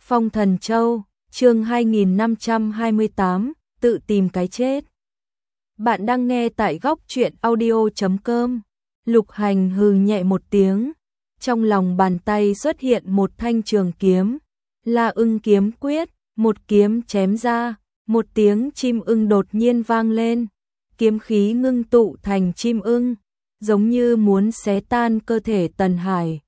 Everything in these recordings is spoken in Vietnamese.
Phong Thần Châu, chương 2528, tự tìm cái chết. Bạn đang nghe tại góc truyện audio.com. Lục Hành hừ nhẹ một tiếng, trong lòng bàn tay xuất hiện một thanh trường kiếm, La Ưng kiếm quyết, một kiếm chém ra, một tiếng chim ưng đột nhiên vang lên, kiếm khí ngưng tụ thành chim ưng, giống như muốn xé tan cơ thể Tần Hải.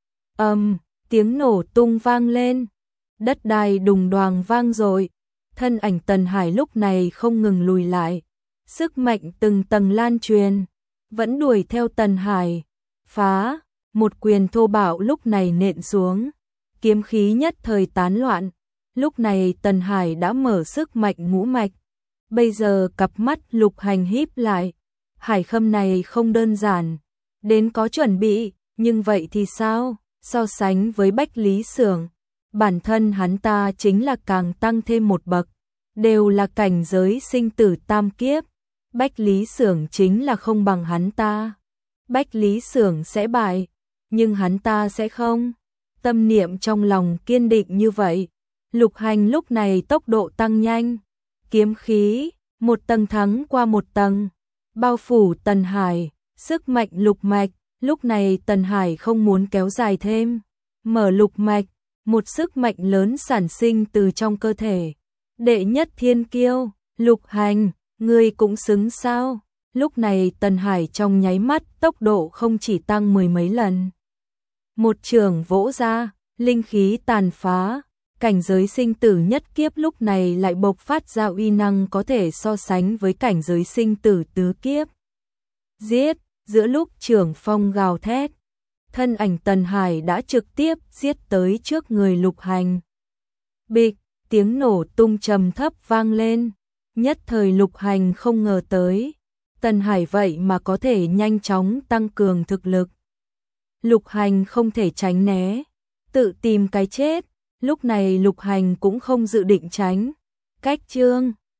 Tiếng nổ tung vang lên, đất đai đùng đoàng vang dội, thân ảnh Tần Hải lúc này không ngừng lùi lại, sức mạnh từng tầng lan truyền, vẫn đuổi theo Tần Hải. Phá, một quyền thô bạo lúc này nện xuống, kiếm khí nhất thời tán loạn. Lúc này Tần Hải đã mở sức mạnh ngũ mạch, bây giờ cặp mắt Lục Hành híp lại. Hải Khâm này không đơn giản, đến có chuẩn bị, nhưng vậy thì sao? So sánh với Bách Lý Xưởng, bản thân hắn ta chính là càng tăng thêm một bậc, đều là cảnh giới sinh tử tam kiếp. Bách Lý Xưởng chính là không bằng hắn ta. Bách Lý Xưởng sẽ bại, nhưng hắn ta sẽ không. Tâm niệm trong lòng kiên định như vậy. Lục Hành lúc này tốc độ tăng nhanh, kiếm khí một tầng thắng qua một tầng, bao phủ Tần Hải, sức mạnh lục mạch. Lúc này Tần Hải không muốn kéo dài thêm, mở lục mạch, một sức mạnh lớn sản sinh từ trong cơ thể. Đệ nhất thiên kiêu, Lục Hành, ngươi cũng xứng sao? Lúc này Tần Hải trong nháy mắt tốc độ không chỉ tăng mười mấy lần. Một trường vỗ ra, linh khí tàn phá, cảnh giới sinh tử nhất kiếp lúc này lại bộc phát ra uy năng có thể so sánh với cảnh giới sinh tử tứ kiếp. Giết! Giữa lúc trưởng phong gào thét, thân ảnh Tần Hải đã trực tiếp giết tới trước người Lục Hành. Bịch, tiếng nổ tung trầm thấp vang lên, nhất thời Lục Hành không ngờ tới, Tần Hải vậy mà có thể nhanh chóng tăng cường thực lực. Lục Hành không thể tránh né, tự tìm cái chết, lúc này Lục Hành cũng không dự định tránh. Cách chương